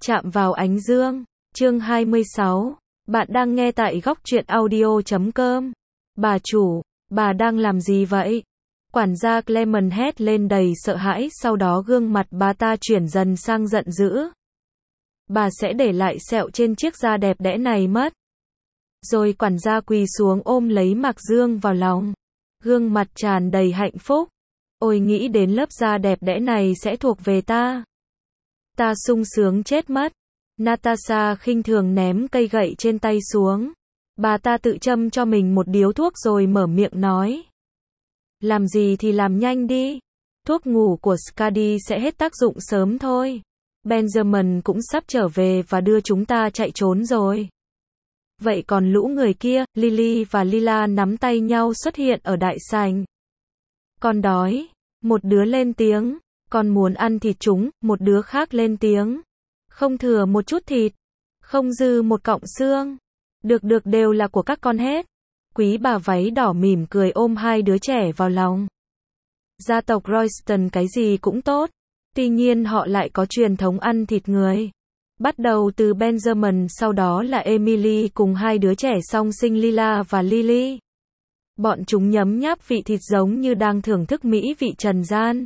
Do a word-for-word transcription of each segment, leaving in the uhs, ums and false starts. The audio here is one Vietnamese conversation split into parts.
Chạm vào ánh dương. Chương hai mươi sáu. Bạn đang nghe tại góc truyện audio chấm com. Bà chủ, bà đang làm gì vậy? Quản gia Clement hét lên đầy sợ hãi, sau đó gương mặt bà ta chuyển dần sang giận dữ. Bà sẽ để lại sẹo trên chiếc da đẹp đẽ này mất. Rồi quản gia quỳ xuống ôm lấy Mạc Dương vào lòng. Gương mặt tràn đầy hạnh phúc. Ôi, nghĩ đến lớp da đẹp đẽ này sẽ thuộc về ta. Ta sung sướng chết mất. Natasha khinh thường ném cây gậy trên tay xuống. Bà ta tự châm cho mình một điếu thuốc rồi mở miệng nói. Làm gì thì làm nhanh đi. Thuốc ngủ của Skadi sẽ hết tác dụng sớm thôi. Benjamin cũng sắp trở về và đưa chúng ta chạy trốn rồi. Vậy còn lũ người kia? Lily và Lila nắm tay nhau xuất hiện ở đại sảnh. Con đói. Một đứa lên tiếng. Con muốn ăn thịt chúng. Một đứa khác lên tiếng. Không thừa một chút thịt. Không dư một cọng xương. Được được, đều là của các con hết. Quý bà váy đỏ mỉm cười ôm hai đứa trẻ vào lòng. Gia tộc Royston cái gì cũng tốt. Tuy nhiên họ lại có truyền thống ăn thịt người. Bắt đầu từ Benjamin, sau đó là Emily cùng hai đứa trẻ song sinh Lila và Lily. Bọn chúng nhấm nháp vị thịt giống như đang thưởng thức mỹ vị trần gian.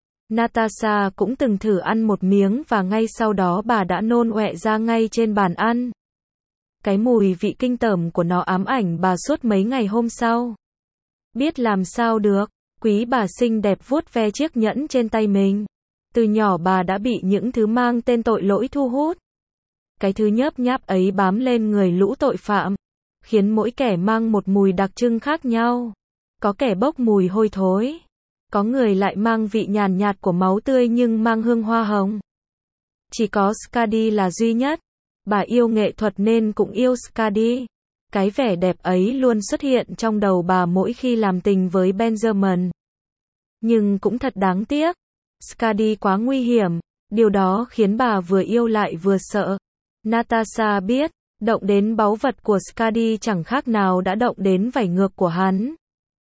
Natasha cũng từng thử ăn một miếng và ngay sau đó bà đã nôn ọe ra ngay trên bàn ăn. Cái mùi vị kinh tởm của nó ám ảnh bà suốt mấy ngày hôm sau. Biết làm sao được, quý bà xinh đẹp vuốt ve chiếc nhẫn trên tay mình. Từ nhỏ bà đã bị những thứ mang tên tội lỗi thu hút. Cái thứ nhớp nháp ấy bám lên người lũ tội phạm, khiến mỗi kẻ mang một mùi đặc trưng khác nhau. Có kẻ bốc mùi hôi thối. Có người lại mang vị nhàn nhạt của máu tươi nhưng mang hương hoa hồng. Chỉ có Skadi là duy nhất. Bà yêu nghệ thuật nên cũng yêu Skadi. Cái vẻ đẹp ấy luôn xuất hiện trong đầu bà mỗi khi làm tình với Benjamin. Nhưng cũng thật đáng tiếc. Skadi quá nguy hiểm. Điều đó khiến bà vừa yêu lại vừa sợ. Natasha biết, động đến báu vật của Skadi chẳng khác nào đã động đến vảy ngược của hắn.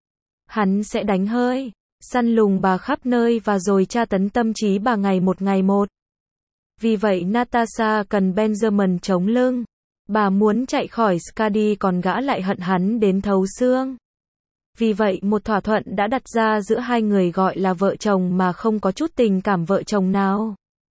Hắn sẽ đánh hơi, săn lùng bà khắp nơi và rồi tra tấn tâm trí bà ngày một ngày một. Vì vậy Natasha cần Benjamin chống lưng. Bà muốn chạy khỏi Skadi còn gã lại hận hắn đến thấu xương. Vì vậy một thỏa thuận đã đặt ra giữa hai người gọi là vợ chồng mà không có chút tình cảm vợ chồng nào.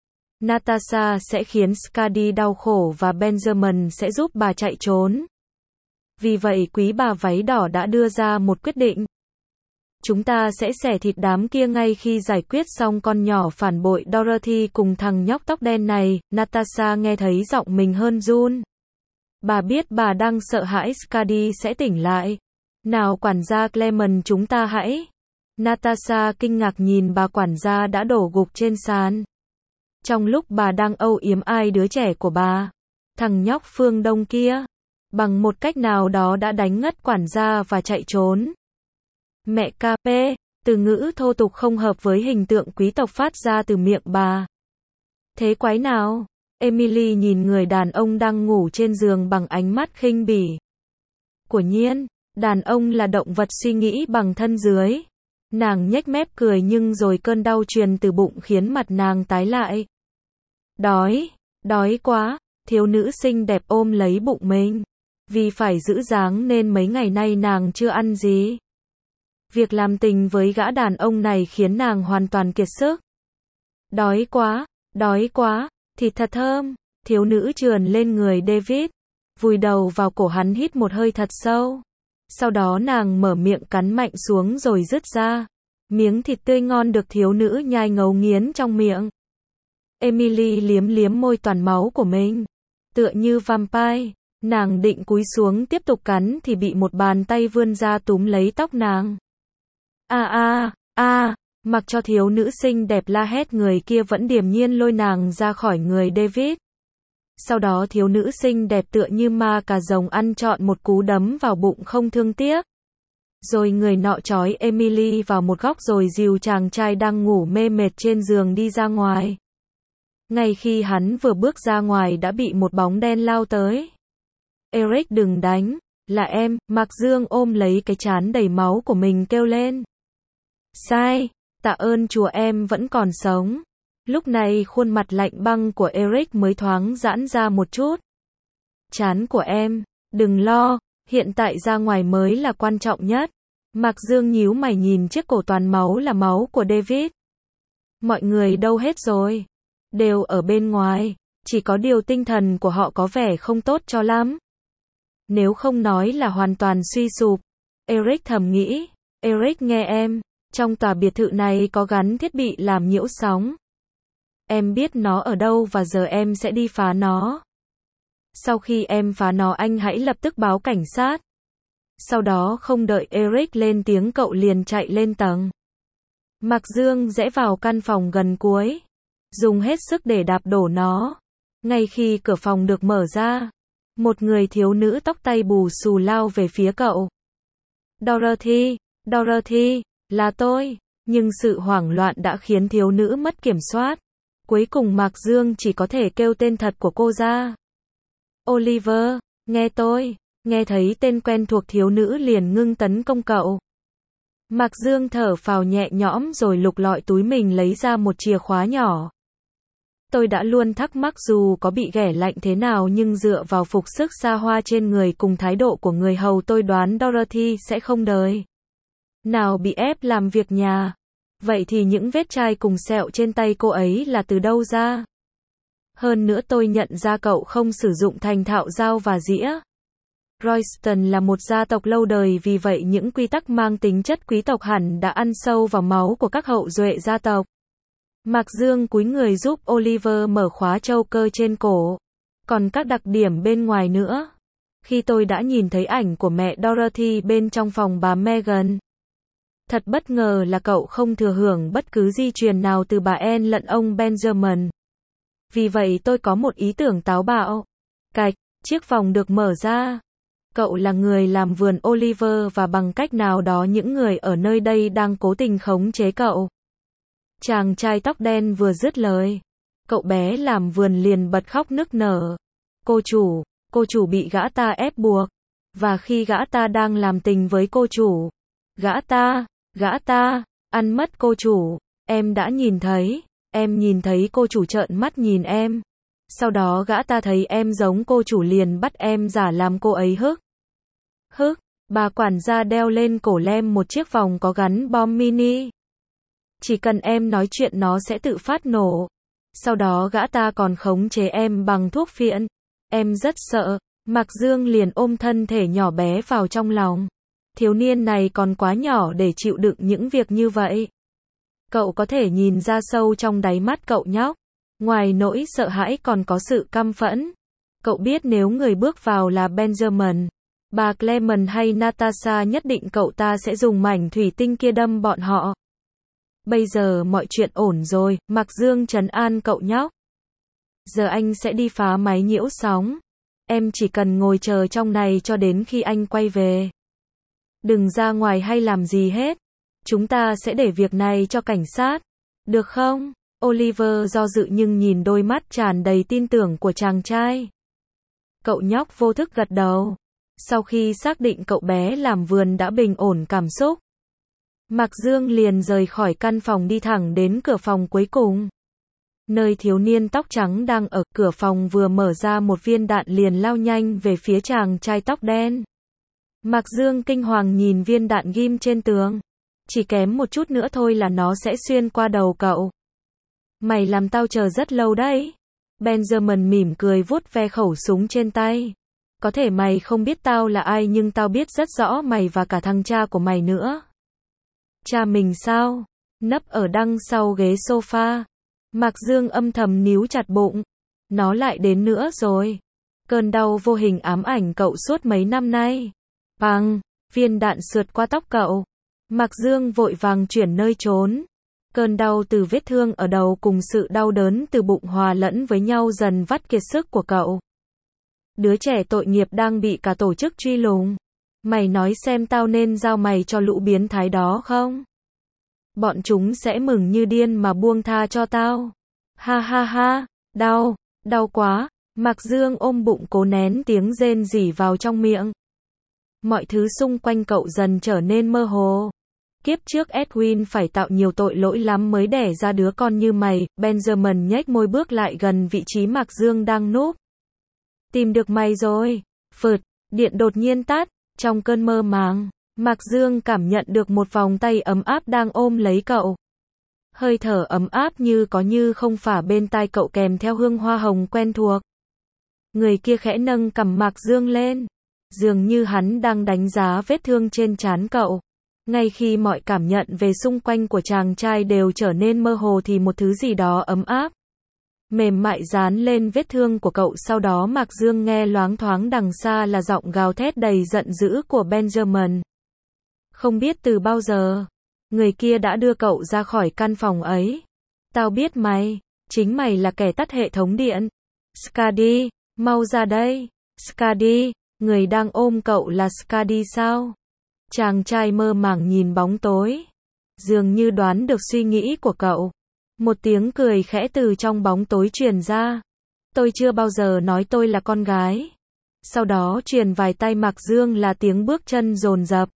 Natasha sẽ khiến Skadi đau khổ và Benjamin sẽ giúp bà chạy trốn. Vì vậy quý bà váy đỏ đã đưa ra một quyết định. Chúng ta sẽ xẻ thịt đám kia ngay khi giải quyết xong con nhỏ phản bội Dorothy cùng thằng nhóc tóc đen này. Natasha nghe thấy giọng mình hơn run. Bà biết bà đang sợ hãi Skadi sẽ tỉnh lại. Nào quản gia Clement, chúng ta hãy. Natasha kinh ngạc nhìn bà quản gia đã đổ gục trên sàn. Trong lúc bà đang âu yếm ai đứa trẻ của bà, thằng nhóc phương Đông kia, bằng một cách nào đó đã đánh ngất quản gia và chạy trốn. Mẹ ca pê, từ ngữ thô tục không hợp với hình tượng quý tộc phát ra từ miệng bà. Thế quái nào? Emily nhìn người đàn ông đang ngủ trên giường bằng ánh mắt khinh bỉ. Quả nhiên, đàn ông là động vật suy nghĩ bằng thân dưới. Nàng nhếch mép cười nhưng rồi cơn đau truyền từ bụng khiến mặt nàng tái lại. Đói, đói quá, thiếu nữ xinh đẹp ôm lấy bụng mình. Vì phải giữ dáng nên mấy ngày nay nàng chưa ăn gì. Việc làm tình với gã đàn ông này khiến nàng hoàn toàn kiệt sức. Đói quá, đói quá, thịt thật thơm. Thiếu nữ trườn lên người David, vùi đầu vào cổ hắn hít một hơi thật sâu. Sau đó nàng mở miệng cắn mạnh xuống rồi rứt ra. Miếng thịt tươi ngon được thiếu nữ nhai ngấu nghiến trong miệng. Emily liếm liếm môi toàn máu của mình. Tựa như vampire, nàng định cúi xuống tiếp tục cắn thì bị một bàn tay vươn ra túm lấy tóc nàng. A a a, mặc cho thiếu nữ xinh đẹp la hét, người kia vẫn điềm nhiên lôi nàng ra khỏi người David. Sau đó thiếu nữ xinh đẹp tựa như ma cà rồng ăn trọn một cú đấm vào bụng không thương tiếc. Rồi người nọ trói Emily vào một góc rồi dìu chàng trai đang ngủ mê mệt trên giường đi ra ngoài. Ngay khi hắn vừa bước ra ngoài đã bị một bóng đen lao tới. Eric, đừng đánh, là em. Mạc Dương ôm lấy cái trán đầy máu của mình kêu lên. Sai, tạ ơn Chúa em vẫn còn sống. Lúc này khuôn mặt lạnh băng của Eric mới thoáng giãn ra một chút. Trán của em, đừng lo, hiện tại ra ngoài mới là quan trọng nhất. Mạc Dương nhíu mày nhìn chiếc cổ toàn máu là máu của David. Mọi người đâu hết rồi? Đều ở bên ngoài, chỉ có điều tinh thần của họ có vẻ không tốt cho lắm. Nếu không nói là hoàn toàn suy sụp. Eric thầm nghĩ. Eric nghe em, trong tòa biệt thự này có gắn thiết bị làm nhiễu sóng. Em biết nó ở đâu và giờ em sẽ đi phá nó. Sau khi em phá nó anh hãy lập tức báo cảnh sát. Sau đó không đợi Eric lên tiếng cậu liền chạy lên tầng. Mạc Dương rẽ vào căn phòng gần cuối. Dùng hết sức để đạp đổ nó. Ngay khi cửa phòng được mở ra, một người thiếu nữ tóc tai bù xù lao về phía cậu. Dorothy, Dorothy, là tôi. Nhưng sự hoảng loạn đã khiến thiếu nữ mất kiểm soát. Cuối cùng Mạc Dương chỉ có thể kêu tên thật của cô ra. Oliver, nghe tôi. Nghe thấy tên quen thuộc thiếu nữ liền ngưng tấn công cậu. Mạc Dương thở phào nhẹ nhõm rồi lục lọi túi mình lấy ra một chìa khóa nhỏ. Tôi đã luôn thắc mắc dù có bị ghẻ lạnh thế nào nhưng dựa vào phục sức xa hoa trên người cùng thái độ của người hầu tôi đoán Dorothy sẽ không đời nào bị ép làm việc nhà. Vậy thì những vết chai cùng sẹo trên tay cô ấy là từ đâu ra? Hơn nữa tôi nhận ra cậu không sử dụng thành thạo dao và dĩa. Royston là một gia tộc lâu đời vì vậy những quy tắc mang tính chất quý tộc hẳn đã ăn sâu vào máu của các hậu duệ gia tộc. Mạc Dương cúi người giúp Oliver mở khóa châu cơ trên cổ. Còn các đặc điểm bên ngoài nữa. Khi tôi đã nhìn thấy ảnh của mẹ Dorothy bên trong phòng bà Megan. Thật bất ngờ là cậu không thừa hưởng bất cứ di truyền nào từ bà Anne lẫn ông Benjamin. Vì vậy tôi có một ý tưởng táo bạo. Cạch, chiếc phòng được mở ra. Cậu là người làm vườn Oliver và bằng cách nào đó những người ở nơi đây đang cố tình khống chế cậu. Chàng trai tóc đen vừa dứt lời. Cậu bé làm vườn liền bật khóc nức nở. Cô chủ, cô chủ bị gã ta ép buộc. Và khi gã ta đang làm tình với cô chủ. Gã ta, gã ta, ăn mất cô chủ. Em đã nhìn thấy, em nhìn thấy cô chủ trợn mắt nhìn em. Sau đó gã ta thấy em giống cô chủ liền bắt em giả làm cô ấy hức. Hức, bà quản gia đeo lên cổ Lem một chiếc vòng có gắn bom mini. Chỉ cần em nói chuyện nó sẽ tự phát nổ. Sau đó gã ta còn khống chế em bằng thuốc phiện. Em rất sợ. Mạc Dương liền ôm thân thể nhỏ bé vào trong lòng. Thiếu niên này còn quá nhỏ để chịu đựng những việc như vậy. Cậu có thể nhìn ra sâu trong đáy mắt cậu nhóc. Ngoài nỗi sợ hãi còn có sự căm phẫn. Cậu biết nếu người bước vào là Benjamin, bà Clement hay Natasha nhất định cậu ta sẽ dùng mảnh thủy tinh kia đâm bọn họ. Bây giờ mọi chuyện ổn rồi, Mạc Dương trấn an cậu nhóc. Giờ anh sẽ đi phá máy nhiễu sóng. Em chỉ cần ngồi chờ trong này cho đến khi anh quay về. Đừng ra ngoài hay làm gì hết. Chúng ta sẽ để việc này cho cảnh sát. Được không? Oliver do dự nhưng nhìn đôi mắt tràn đầy tin tưởng của chàng trai. Cậu nhóc vô thức gật đầu. Sau khi xác định cậu bé làm vườn đã bình ổn cảm xúc, Mạc Dương liền rời khỏi căn phòng đi thẳng đến cửa phòng cuối cùng. Nơi thiếu niên tóc trắng đang ở, cửa phòng vừa mở ra một viên đạn liền lao nhanh về phía chàng trai tóc đen. Mạc Dương kinh hoàng nhìn viên đạn ghim trên tường. Chỉ kém một chút nữa thôi là nó sẽ xuyên qua đầu cậu. Mày làm tao chờ rất lâu đấy. Benjamin mỉm cười vuốt ve khẩu súng trên tay. Có thể mày không biết tao là ai nhưng tao biết rất rõ mày và cả thằng cha của mày nữa. Cha mình sao? Nấp ở đằng sau ghế sofa. Mạc Dương âm thầm níu chặt bụng. Nó lại đến nữa rồi. Cơn đau vô hình ám ảnh cậu suốt mấy năm nay. Bang, viên đạn sượt qua tóc cậu. Mạc Dương vội vàng chuyển nơi trốn. Cơn đau từ vết thương ở đầu cùng sự đau đớn từ bụng hòa lẫn với nhau dần vắt kiệt sức của cậu. Đứa trẻ tội nghiệp đang bị cả tổ chức truy lùng. Mày nói xem tao nên giao mày cho lũ biến thái đó không? Bọn chúng sẽ mừng như điên mà buông tha cho tao. Ha ha ha, đau, đau quá. Mạc Dương ôm bụng cố nén tiếng rên rỉ vào trong miệng. Mọi thứ xung quanh cậu dần trở nên mơ hồ. Kiếp trước Edwin phải tạo nhiều tội lỗi lắm mới đẻ ra đứa con như mày. Benjamin nhếch môi bước lại gần vị trí Mạc Dương đang núp. Tìm được mày rồi. Phượt, điện đột nhiên tắt. Trong cơn mơ màng, Mạc Dương cảm nhận được một vòng tay ấm áp đang ôm lấy cậu. Hơi thở ấm áp như có như không phả bên tai cậu kèm theo hương hoa hồng quen thuộc. Người kia khẽ nâng cằm Mạc Dương lên. Dường như hắn đang đánh giá vết thương trên trán cậu. Ngay khi mọi cảm nhận về xung quanh của chàng trai đều trở nên mơ hồ thì một thứ gì đó ấm áp, mềm mại dán lên vết thương của cậu. Sau đó Mạc Dương nghe loáng thoáng đằng xa là giọng gào thét đầy giận dữ của Benjamin. Không biết từ bao giờ, người kia đã đưa cậu ra khỏi căn phòng ấy. Tao biết mày, chính mày là kẻ tắt hệ thống điện. Skadi, mau ra đây. Skadi, người đang ôm cậu là Skadi sao? Chàng trai mơ màng nhìn bóng tối, dường như đoán được suy nghĩ của cậu. Một tiếng cười khẽ từ trong bóng tối truyền ra. Tôi chưa bao giờ nói tôi là con gái. Sau đó truyền vài tay Mạc Dương là tiếng bước chân dồn dập.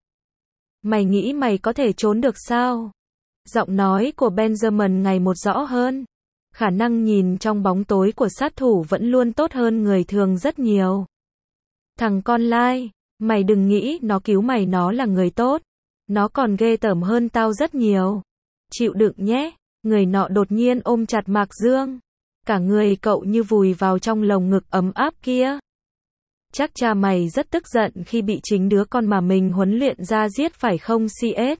Mày nghĩ mày có thể trốn được sao? Giọng nói của Benjamin ngày một rõ hơn. Khả năng nhìn trong bóng tối của sát thủ vẫn luôn tốt hơn người thường rất nhiều. Thằng con lai, mày đừng nghĩ nó cứu mày nó là người tốt. Nó còn ghê tởm hơn tao rất nhiều. Chịu đựng nhé. Người nọ đột nhiên ôm chặt Mạc Dương. Cả người cậu như vùi vào trong lồng ngực ấm áp kia. Chắc cha mày rất tức giận khi bị chính đứa con mà mình huấn luyện ra giết phải không xê ét?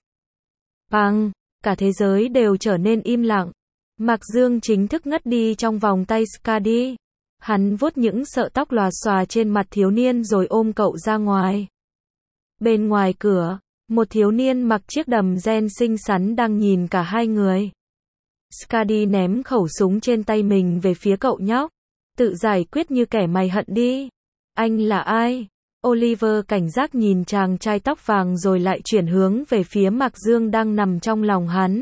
Bằng, cả thế giới đều trở nên im lặng. Mạc Dương chính thức ngất đi trong vòng tay Skadi. Hắn vuốt những sợi tóc lòa xòa trên mặt thiếu niên rồi ôm cậu ra ngoài. Bên ngoài cửa, một thiếu niên mặc chiếc đầm ren xinh xắn đang nhìn cả hai người. Skadi ném khẩu súng trên tay mình về phía cậu nhóc. Tự giải quyết như kẻ mày hận đi. Anh là ai? Oliver cảnh giác nhìn chàng trai tóc vàng rồi lại chuyển hướng về phía Mạc Dương đang nằm trong lòng hắn.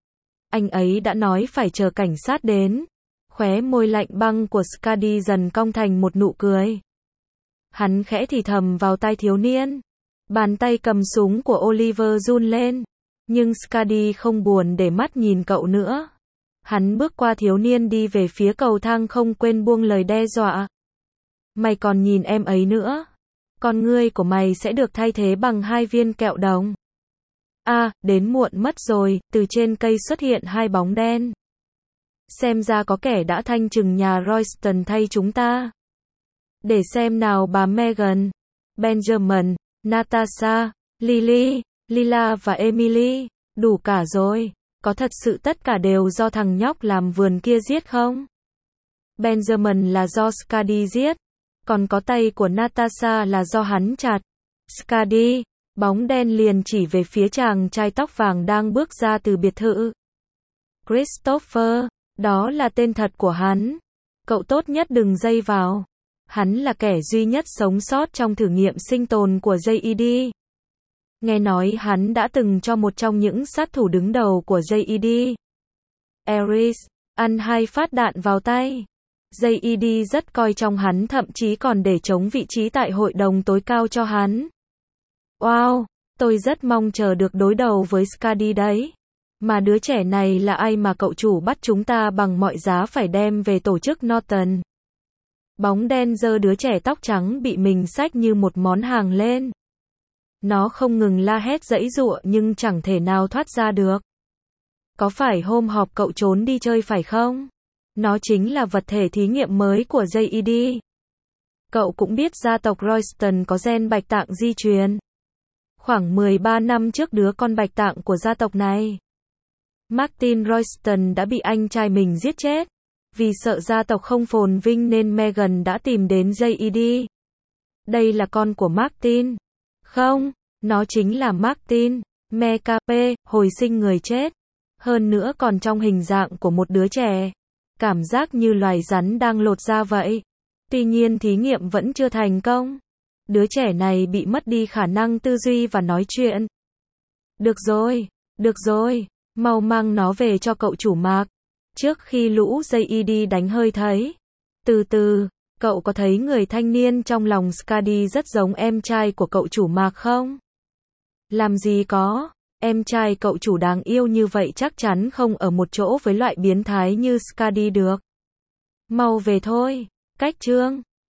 Anh ấy đã nói phải chờ cảnh sát đến. Khóe môi lạnh băng của Skadi dần cong thành một nụ cười. Hắn khẽ thì thầm vào tai thiếu niên. Bàn tay cầm súng của Oliver run lên. Nhưng Skadi không buồn để mắt nhìn cậu nữa. Hắn bước qua thiếu niên đi về phía cầu thang không quên buông lời đe dọa. Mày còn nhìn em ấy nữa. Con ngươi của mày sẽ được thay thế bằng hai viên kẹo đồng. À, đến muộn mất rồi, từ trên cây xuất hiện hai bóng đen. Xem ra có kẻ đã thanh trừng nhà Royston thay chúng ta. Để xem nào bà Megan, Benjamin, Natasha, Lily, Lila và Emily, đủ cả rồi. Có thật sự tất cả đều do thằng nhóc làm vườn kia giết không? Benjamin là do Skadi giết. Còn có tay của Natasha là do hắn chặt. Skadi, bóng đen liền chỉ về phía chàng trai tóc vàng đang bước ra từ biệt thự. Christopher, đó là tên thật của hắn. Cậu tốt nhất đừng dây vào. Hắn là kẻ duy nhất sống sót trong thử nghiệm sinh tồn của gi e đê. Nghe nói hắn đã từng cho một trong những sát thủ đứng đầu của gi e đê, Eris, ăn hai phát đạn vào tay. gi e đê rất coi trọng hắn, thậm chí còn để chống vị trí tại hội đồng tối cao cho hắn. Wow, tôi rất mong chờ được đối đầu với Skadi đấy. Mà đứa trẻ này là ai mà cậu chủ bắt chúng ta bằng mọi giá phải đem về tổ chức Norton? Bóng đen giơ đứa trẻ tóc trắng bị mình xách như một món hàng lên. Nó không ngừng la hét giãy giụa nhưng chẳng thể nào thoát ra được. Có phải hôm họp cậu trốn đi chơi phải không? Nó chính là vật thể thí nghiệm mới của gi e đê. Cậu cũng biết gia tộc Royston có gen bạch tạng di truyền. Khoảng mười ba năm trước đứa con bạch tạng của gia tộc này, Martin Royston đã bị anh trai mình giết chết. Vì sợ gia tộc không phồn vinh nên Megan đã tìm đến gi e đê. Đây là con của Martin. Không, nó chính là Martin, Mekape, hồi sinh người chết. Hơn nữa còn trong hình dạng của một đứa trẻ. Cảm giác như loài rắn đang lột da vậy. Tuy nhiên thí nghiệm vẫn chưa thành công. Đứa trẻ này bị mất đi khả năng tư duy và nói chuyện. Được rồi, được rồi, mau mang nó về cho cậu chủ Mạc. Trước khi lũ gi e đê đánh hơi thấy. Từ từ, cậu có thấy người thanh niên trong lòng Skadi rất giống em trai của cậu chủ Mạc không? Làm gì có. Em trai cậu chủ đáng yêu như vậy chắc chắn không ở một chỗ với loại biến thái như Skadi được. Mau về thôi. Cách Trương.